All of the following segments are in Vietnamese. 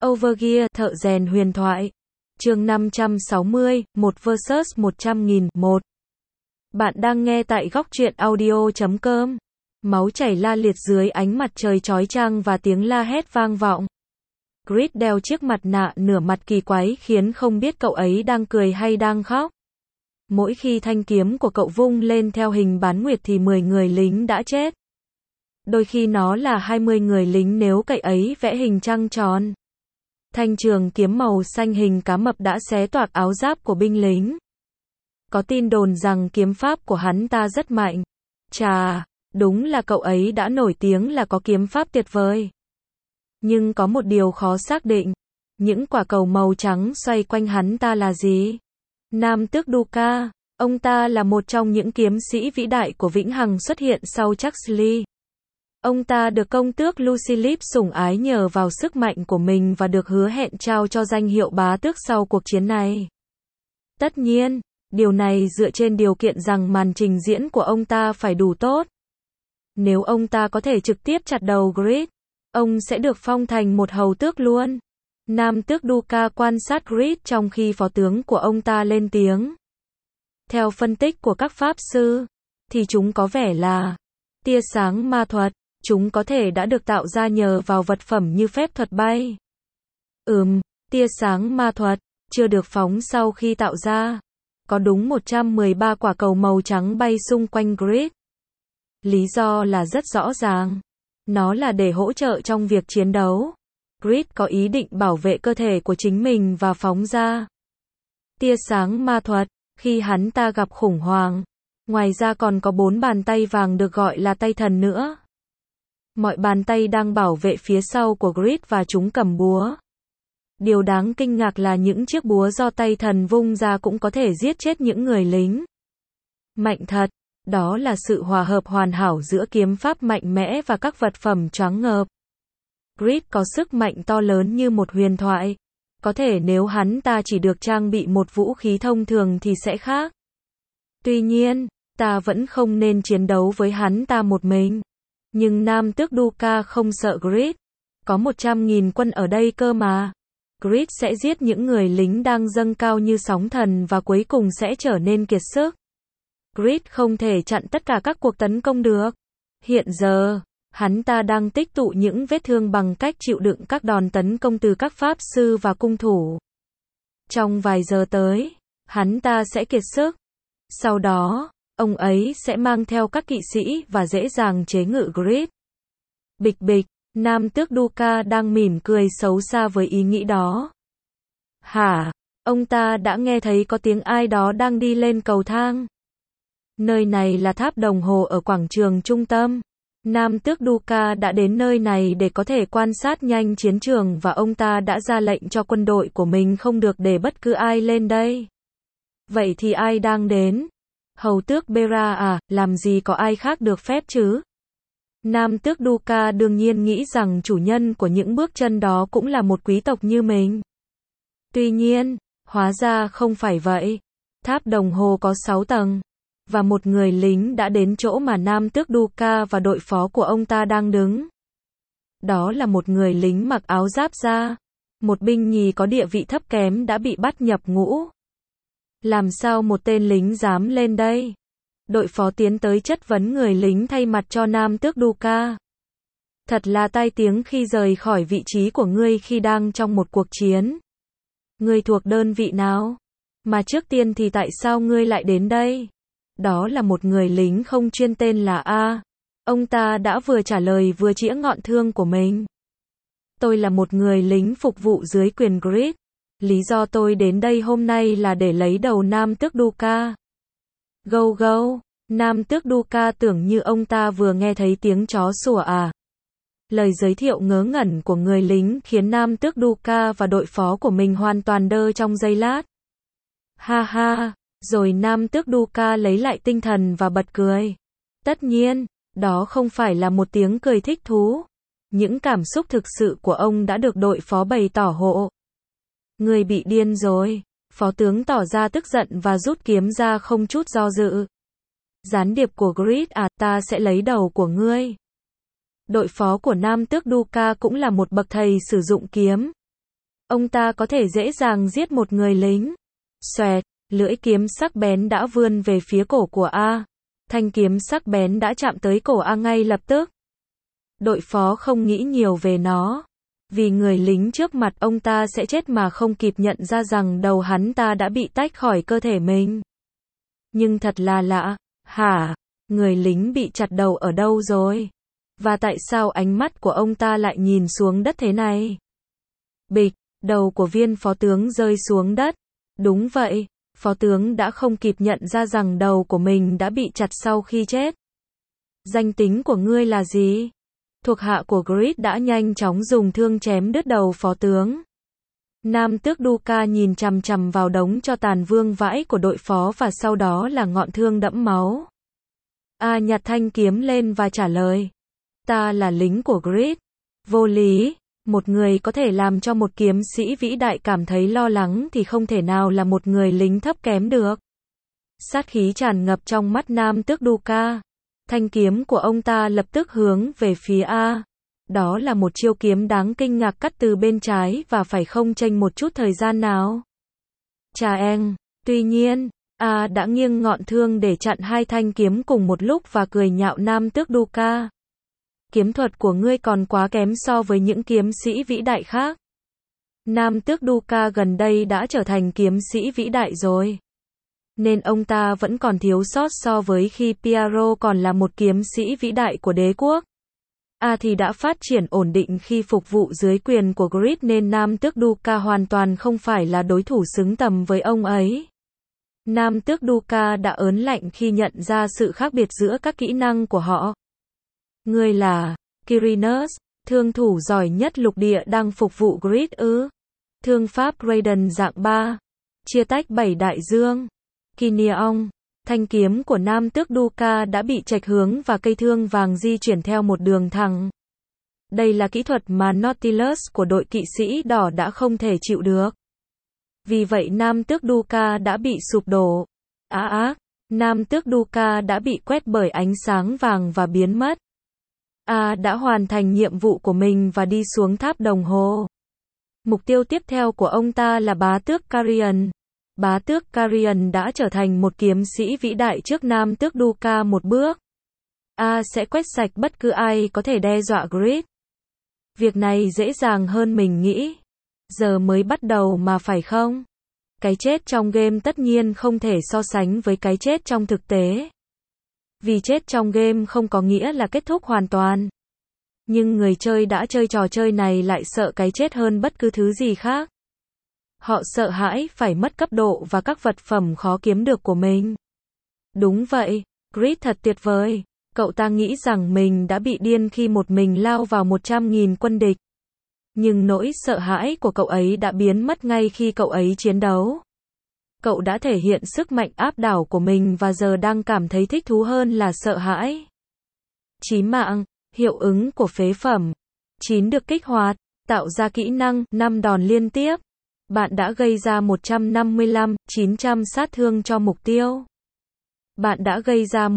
Overgear, thợ rèn huyền thoại. Chương 560, 1 vs 100.000, 1. Bạn đang nghe tại góc truyện audio.com. Máu chảy la liệt dưới ánh mặt trời chói chang và tiếng la hét vang vọng. Grit đeo chiếc mặt nạ nửa mặt kỳ quái khiến không biết cậu ấy đang cười hay đang khóc. Mỗi khi thanh kiếm của cậu vung lên theo hình bán nguyệt thì 10 người lính đã chết. Đôi khi nó là 20 người lính nếu cậu ấy vẽ hình trăng tròn. Thanh trường kiếm màu xanh hình cá mập đã xé toạc áo giáp của binh lính. Có tin đồn rằng kiếm pháp của hắn ta rất mạnh. Chà, đúng là cậu ấy đã nổi tiếng là có kiếm pháp tuyệt vời. Nhưng có một điều khó xác định. Những quả cầu màu trắng xoay quanh hắn ta là gì? Nam tước Duka. Ông ta là một trong những kiếm sĩ vĩ đại của Vĩnh Hằng xuất hiện sau Chuxley. Ông ta được công tước Lucilip sủng ái nhờ vào sức mạnh của mình và được hứa hẹn trao cho danh hiệu bá tước sau cuộc chiến này. Tất nhiên, điều này dựa trên điều kiện rằng màn trình diễn của ông ta phải đủ tốt. Nếu ông ta có thể trực tiếp chặt đầu Grit, ông sẽ được phong thành một hầu tước luôn. Nam tước Duka quan sát Grit trong khi phó tướng của ông ta lên tiếng. Theo phân tích của các pháp sư, thì chúng có vẻ là tia sáng ma thuật. Chúng có thể đã được tạo ra nhờ vào vật phẩm như phép thuật bay. Tia sáng ma thuật, chưa được phóng sau khi tạo ra. Có đúng 113 quả cầu màu trắng bay xung quanh Grit. Lý do là rất rõ ràng. Nó là để hỗ trợ trong việc chiến đấu. Grit có ý định bảo vệ cơ thể của chính mình và phóng ra tia sáng ma thuật, khi hắn ta gặp khủng hoảng. Ngoài ra còn có 4 bàn tay vàng được gọi là tay thần nữa. Mọi bàn tay đang bảo vệ phía sau của Grit và chúng cầm búa. Điều đáng kinh ngạc là những chiếc búa do tay thần vung ra cũng có thể giết chết những người lính. Mạnh thật, đó là sự hòa hợp hoàn hảo giữa kiếm pháp mạnh mẽ và các vật phẩm choáng ngợp. Grit có sức mạnh to lớn như một huyền thoại. Có thể nếu hắn ta chỉ được trang bị một vũ khí thông thường thì sẽ khác. Tuy nhiên, ta vẫn không nên chiến đấu với hắn ta một mình. Nhưng Nam tước Duka không sợ Grit. Có 100.000 quân ở đây cơ mà. Grit sẽ giết những người lính đang dâng cao như sóng thần và cuối cùng sẽ trở nên kiệt sức. Grit không thể chặn tất cả các cuộc tấn công được. Hiện giờ, hắn ta đang tích tụ những vết thương bằng cách chịu đựng các đòn tấn công từ các pháp sư và cung thủ. Trong vài giờ tới, hắn ta sẽ kiệt sức. Sau đó, ông ấy sẽ mang theo các kỵ sĩ và dễ dàng chế ngự Grit. Bịch bịch, Nam tước Duka đang mỉm cười xấu xa với ý nghĩ đó. Hả? Ông ta đã nghe thấy có tiếng ai đó đang đi lên cầu thang. Nơi này là tháp đồng hồ ở quảng trường trung tâm. Nam tước Duka đã đến nơi này để có thể quan sát nhanh chiến trường và ông ta đã ra lệnh cho quân đội của mình không được để bất cứ ai lên đây. Vậy thì ai đang đến? Hầu tước Bera à, làm gì có ai khác được phép chứ? Nam tước Duka đương nhiên nghĩ rằng chủ nhân của những bước chân đó cũng là một quý tộc như mình. Tuy nhiên, hóa ra không phải vậy. Tháp đồng hồ có 6 tầng. Và một người lính đã đến chỗ mà Nam tước Duka và đội phó của ông ta đang đứng. Đó là một người lính mặc áo giáp da. Một binh nhì có địa vị thấp kém đã bị bắt nhập ngũ. Làm sao một tên lính dám lên đây? Đội phó tiến tới chất vấn người lính thay mặt cho Nam tước Duka. Thật là tai tiếng khi rời khỏi vị trí của ngươi khi đang trong một cuộc chiến. Ngươi thuộc đơn vị nào? Mà trước tiên thì tại sao ngươi lại đến đây? Đó là một người lính không chuyên tên là A. Ông ta đã vừa trả lời vừa chĩa ngọn thương của mình. Tôi là một người lính phục vụ dưới quyền Grit. Lý do tôi đến đây hôm nay là để lấy đầu Nam tước Duka. Gâu gâu, Nam tước Duka tưởng như ông ta vừa nghe thấy tiếng chó sủa à. Lời giới thiệu ngớ ngẩn của người lính khiến Nam tước Duka và đội phó của mình hoàn toàn đơ trong giây lát. Ha ha, rồi Nam tước Duka lấy lại tinh thần và bật cười. Tất nhiên, đó không phải là một tiếng cười thích thú. Những cảm xúc thực sự của ông đã được đội phó bày tỏ hộ. Người bị điên rồi. Phó tướng tỏ ra tức giận và rút kiếm ra không chút do dự. Gián điệp của Grit à, ta sẽ lấy đầu của ngươi. Đội phó của Nam tước Duka cũng là một bậc thầy sử dụng kiếm. Ông ta có thể dễ dàng giết một người lính. Xoẹt, lưỡi kiếm sắc bén đã vươn về phía cổ của A. Thanh kiếm sắc bén đã chạm tới cổ A ngay lập tức. Đội phó không nghĩ nhiều về nó. Vì người lính trước mặt ông ta sẽ chết mà không kịp nhận ra rằng đầu hắn ta đã bị tách khỏi cơ thể mình. Nhưng thật là lạ. Hả? Người lính bị chặt đầu ở đâu rồi? Và tại sao ánh mắt của ông ta lại nhìn xuống đất thế này? Bịch, đầu của viên phó tướng rơi xuống đất. Đúng vậy, phó tướng đã không kịp nhận ra rằng đầu của mình đã bị chặt sau khi chết. Danh tính của ngươi là gì? Thuộc hạ của Grid đã nhanh chóng dùng thương chém đứt đầu phó tướng. Nam tước Duka nhìn chằm chằm vào đống tro tàn vương vãi của đội phó và sau đó là ngọn thương đẫm máu. A nhặt thanh kiếm lên và trả lời. Ta là lính của Grid. Vô lý, một người có thể làm cho một kiếm sĩ vĩ đại cảm thấy lo lắng thì không thể nào là một người lính thấp kém được. Sát khí tràn ngập trong mắt Nam tước Duka. Thanh kiếm của ông ta lập tức hướng về phía A. Đó là một chiêu kiếm đáng kinh ngạc cắt từ bên trái và phải không chênh một chút thời gian nào. Chà eng, tuy nhiên, A đã nghiêng ngọn thương để chặn hai thanh kiếm cùng một lúc và cười nhạo Nam tước Duka. Kiếm thuật của ngươi còn quá kém so với những kiếm sĩ vĩ đại khác. Nam tước Duka gần đây đã trở thành kiếm sĩ vĩ đại rồi. Nên ông ta vẫn còn thiếu sót so với khi Piero còn là một kiếm sĩ vĩ đại của đế quốc. A thì đã phát triển ổn định khi phục vụ dưới quyền của Grid nên Nam tước Duka hoàn toàn không phải là đối thủ xứng tầm với ông ấy. Nam tước Duka đã ớn lạnh khi nhận ra sự khác biệt giữa các kỹ năng của họ. Ngươi là Quirinus, thương thủ giỏi nhất lục địa đang phục vụ Grid ư? Thương pháp Raiden dạng 3. Chia tách 7 đại dương. Kineon, thanh kiếm của Nam tước Duka đã bị chệch hướng và cây thương vàng di chuyển theo một đường thẳng. Đây là kỹ thuật mà Nautilus của đội kỵ sĩ đỏ đã không thể chịu được. Vì vậy Nam tước Duka đã bị sụp đổ. Nam tước Duka đã bị quét bởi ánh sáng vàng và biến mất. A đã hoàn thành nhiệm vụ của mình và đi xuống tháp đồng hồ. Mục tiêu tiếp theo của ông ta là bá tước Carian. Bá tước Carian đã trở thành một kiếm sĩ vĩ đại trước Nam tước Duka một bước. A sẽ quét sạch bất cứ ai có thể đe dọa Grid. Việc này dễ dàng hơn mình nghĩ. Giờ mới bắt đầu mà phải không? Cái chết trong game tất nhiên không thể so sánh với cái chết trong thực tế. Vì chết trong game không có nghĩa là kết thúc hoàn toàn. Nhưng người chơi đã chơi trò chơi này lại sợ cái chết hơn bất cứ thứ gì khác. Họ sợ hãi phải mất cấp độ và các vật phẩm khó kiếm được của mình. Đúng vậy, Grid thật tuyệt vời. Cậu ta nghĩ rằng mình đã bị điên khi một mình lao vào 100.000 quân địch. Nhưng nỗi sợ hãi của cậu ấy đã biến mất ngay khi cậu ấy chiến đấu. Cậu đã thể hiện sức mạnh áp đảo của mình và giờ đang cảm thấy thích thú hơn là sợ hãi. Chí mạng, hiệu ứng của phế phẩm. 9 được kích hoạt, tạo ra kỹ năng 5 đòn liên tiếp. Bạn đã gây ra 155.900 sát thương cho mục tiêu. Bạn đã gây ra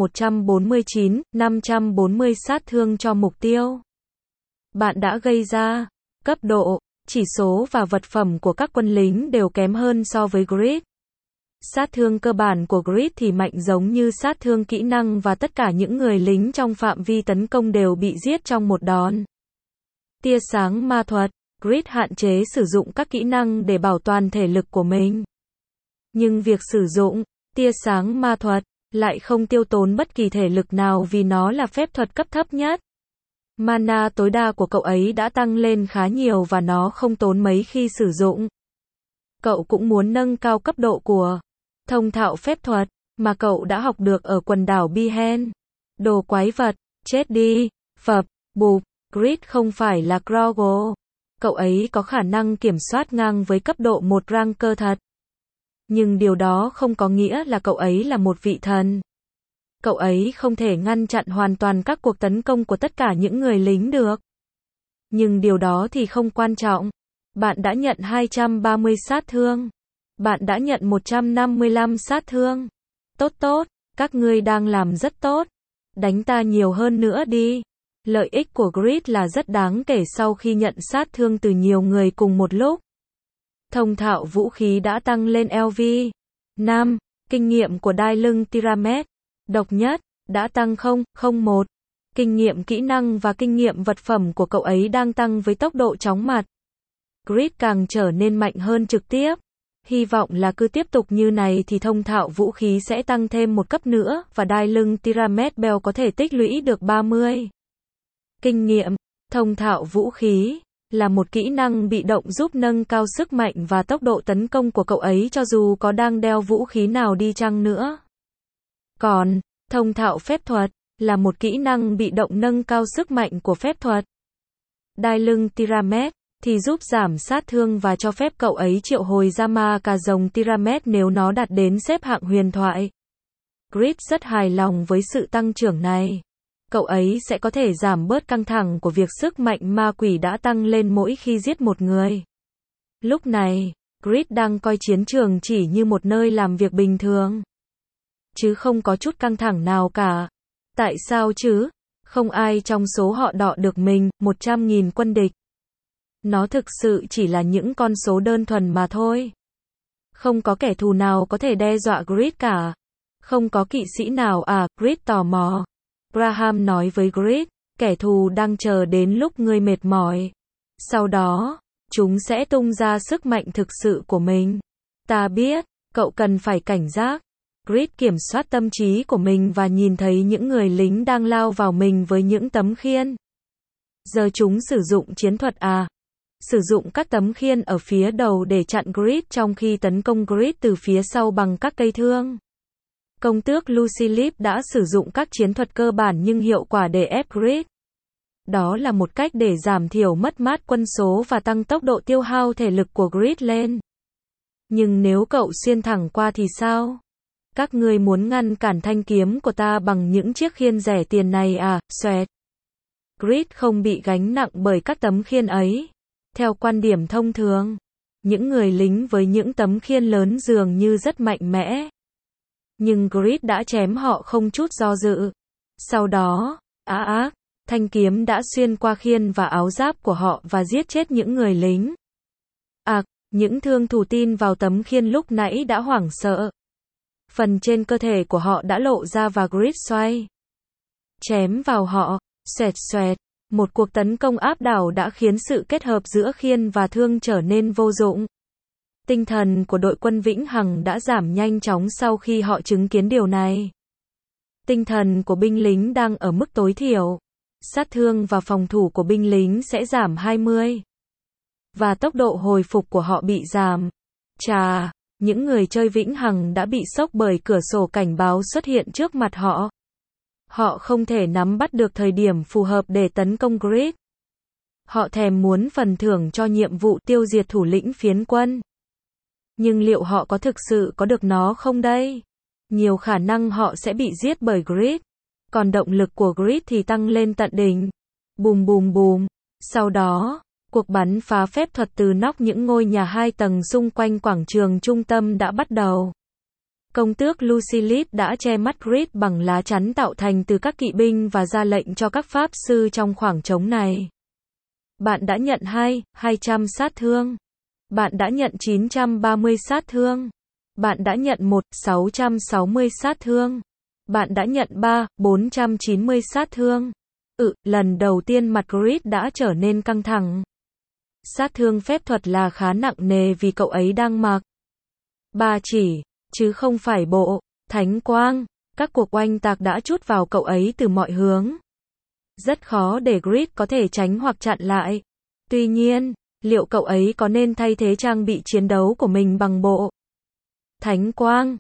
149.540 sát thương cho mục tiêu. Bạn đã gây ra cấp độ, chỉ số và vật phẩm của các quân lính đều kém hơn so với Grid. Sát thương cơ bản của Grid thì mạnh giống như sát thương kỹ năng và tất cả những người lính trong phạm vi tấn công đều bị giết trong một đòn. Tia sáng ma thuật, Grid hạn chế sử dụng các kỹ năng để bảo toàn thể lực của mình. Nhưng việc sử dụng tia sáng ma thuật lại không tiêu tốn bất kỳ thể lực nào vì nó là phép thuật cấp thấp nhất. Mana tối đa của cậu ấy đã tăng lên khá nhiều và nó không tốn mấy khi sử dụng. Cậu cũng muốn nâng cao cấp độ của thông thạo phép thuật mà cậu đã học được ở quần đảo Bihen. Đồ quái vật, chết đi, phập, bụp, Grid không phải là Grogle. Cậu ấy có khả năng kiểm soát ngang với cấp độ một ranker thật. Nhưng điều đó không có nghĩa là cậu ấy là một vị thần. Cậu ấy không thể ngăn chặn hoàn toàn các cuộc tấn công của tất cả những người lính được. Nhưng điều đó thì không quan trọng. Bạn đã nhận 230 sát thương. Bạn đã nhận 155 sát thương. Tốt, các ngươi đang làm rất tốt. Đánh ta nhiều hơn nữa đi. Lợi ích của Grid là rất đáng kể sau khi nhận sát thương từ nhiều người cùng một lúc. Thông thạo vũ khí đã tăng lên LV. 5. Kinh nghiệm của đai lưng Tyranmet. Độc nhất, đã tăng 0,01. Kinh nghiệm kỹ năng và kinh nghiệm vật phẩm của cậu ấy đang tăng với tốc độ chóng mặt. Grid càng trở nên mạnh hơn trực tiếp. Hy vọng là cứ tiếp tục như này thì thông thạo vũ khí sẽ tăng thêm một cấp nữa, và đai lưng Tyranmet Bell có thể tích lũy được 30. Kinh nghiệm, thông thạo vũ khí, là một kỹ năng bị động giúp nâng cao sức mạnh và tốc độ tấn công của cậu ấy cho dù có đang đeo vũ khí nào đi chăng nữa. Còn, thông thạo phép thuật, là một kỹ năng bị động nâng cao sức mạnh của phép thuật. Đai lưng Tyranmet thì giúp giảm sát thương và cho phép cậu ấy triệu hồi ra ma cà rồng Tyranmet nếu nó đạt đến xếp hạng huyền thoại. Grid rất hài lòng với sự tăng trưởng này. Cậu ấy sẽ có thể giảm bớt căng thẳng của việc sức mạnh ma quỷ đã tăng lên mỗi khi giết một người. Lúc này, Grid đang coi chiến trường chỉ như một nơi làm việc bình thường, chứ không có chút căng thẳng nào cả. Tại sao chứ? Không ai trong số họ đọ được mình, 100.000 quân địch. Nó thực sự chỉ là những con số đơn thuần mà thôi. Không có kẻ thù nào có thể đe dọa Grid cả. Không có kỵ sĩ nào à, Grid tò mò. Graham nói với Grid, kẻ thù đang chờ đến lúc ngươi mệt mỏi. Sau đó, chúng sẽ tung ra sức mạnh thực sự của mình. Ta biết, cậu cần phải cảnh giác. Grid kiểm soát tâm trí của mình và nhìn thấy những người lính đang lao vào mình với những tấm khiên. Giờ chúng sử dụng chiến thuật à? Sử dụng các tấm khiên ở phía đầu để chặn Grid trong khi tấn công Grid từ phía sau bằng các cây thương. Công tước Lucy Lipp đã sử dụng các chiến thuật cơ bản nhưng hiệu quả để ép Grid. Đó là một cách để giảm thiểu mất mát quân số và tăng tốc độ tiêu hao thể lực của Grid lên. Nhưng nếu cậu xuyên thẳng qua thì sao? Các ngươi muốn ngăn cản thanh kiếm của ta bằng những chiếc khiên rẻ tiền này à? Xoẹt. Grid không bị gánh nặng bởi các tấm khiên ấy. Theo quan điểm thông thường, những người lính với những tấm khiên lớn dường như rất mạnh mẽ. Nhưng Grid đã chém họ không chút do dự. Sau đó, thanh kiếm đã xuyên qua khiên và áo giáp của họ và giết chết những người lính. Những thương thủ tin vào tấm khiên lúc nãy đã hoảng sợ. Phần trên cơ thể của họ đã lộ ra và Grid xoay chém vào họ, xoẹt xoẹt. Một cuộc tấn công áp đảo đã khiến sự kết hợp giữa khiên và thương trở nên vô dụng. Tinh thần của đội quân Vĩnh Hằng đã giảm nhanh chóng sau khi họ chứng kiến điều này. Tinh thần của binh lính đang ở mức tối thiểu. Sát thương và phòng thủ của binh lính sẽ giảm 20. Và tốc độ hồi phục của họ bị giảm. Chà, những người chơi Vĩnh Hằng đã bị sốc bởi cửa sổ cảnh báo xuất hiện trước mặt họ. Họ không thể nắm bắt được thời điểm phù hợp để tấn công Grid. Họ thèm muốn phần thưởng cho nhiệm vụ tiêu diệt thủ lĩnh phiến quân. Nhưng liệu họ có thực sự có được nó không đây? Nhiều khả năng họ sẽ bị giết bởi Grid. Còn động lực của Grid thì tăng lên tận đỉnh. Bùm bùm bùm. Sau đó, cuộc bắn phá phép thuật từ nóc những ngôi nhà 2 tầng xung quanh quảng trường trung tâm đã bắt đầu. Công tước Lucy Lipp đã che mắt Grid bằng lá chắn tạo thành từ các kỵ binh và ra lệnh cho các pháp sư trong khoảng trống này. Bạn đã nhận 200 sát thương. Bạn đã nhận 930 sát thương. Bạn đã nhận 660 sát thương. Bạn đã nhận 490 sát thương. Lần đầu tiên mặt Grid đã trở nên căng thẳng. Sát thương phép thuật là khá nặng nề vì cậu ấy đang mặc 3 chỉ, chứ không phải bộ thánh quang. Các cuộc oanh tạc đã trút vào cậu ấy từ mọi hướng. Rất khó để Grid có thể tránh hoặc chặn lại. Tuy nhiên, liệu cậu ấy có nên thay thế trang bị chiến đấu của mình bằng bộ thánh quang?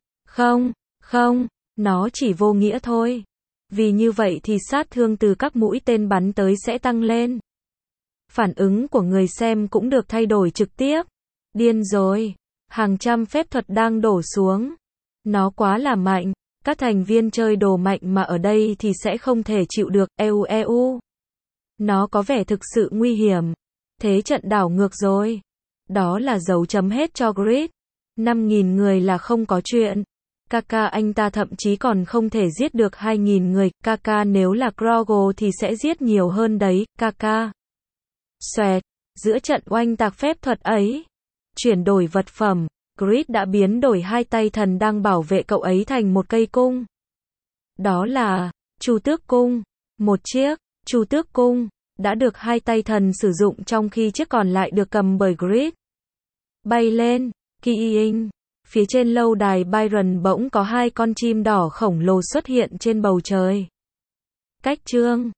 Không, nó chỉ vô nghĩa thôi. Vì như vậy thì sát thương từ các mũi tên bắn tới sẽ tăng lên. Phản ứng của người xem cũng được thay đổi trực tiếp. Điên rồi. Hàng trăm phép thuật đang đổ xuống. Nó quá là mạnh. Các thành viên chơi đồ mạnh mà ở đây thì sẽ không thể chịu được. EU. Nó có vẻ thực sự nguy hiểm. Thế trận đảo ngược rồi. Đó là dấu chấm hết cho Grid. 5.000 người là không có chuyện. Kaka anh ta thậm chí còn không thể giết được 2.000 người. Kaka nếu là Grogo thì sẽ giết nhiều hơn đấy. Kaka. Xoẹt. Giữa trận oanh tạc phép thuật ấy, Chuyển đổi vật phẩm, Grid đã biến đổi hai tay thần đang bảo vệ cậu ấy thành một cây cung. Đó là Chu Tước Cung. Một chiếc Chu Tước Cung đã được hai tay thần sử dụng trong khi chiếc còn lại được cầm bởi Grid. Bay lên, Keying. Phía trên lâu đài Byron bỗng có hai con chim đỏ khổng lồ xuất hiện trên bầu trời. Cách chương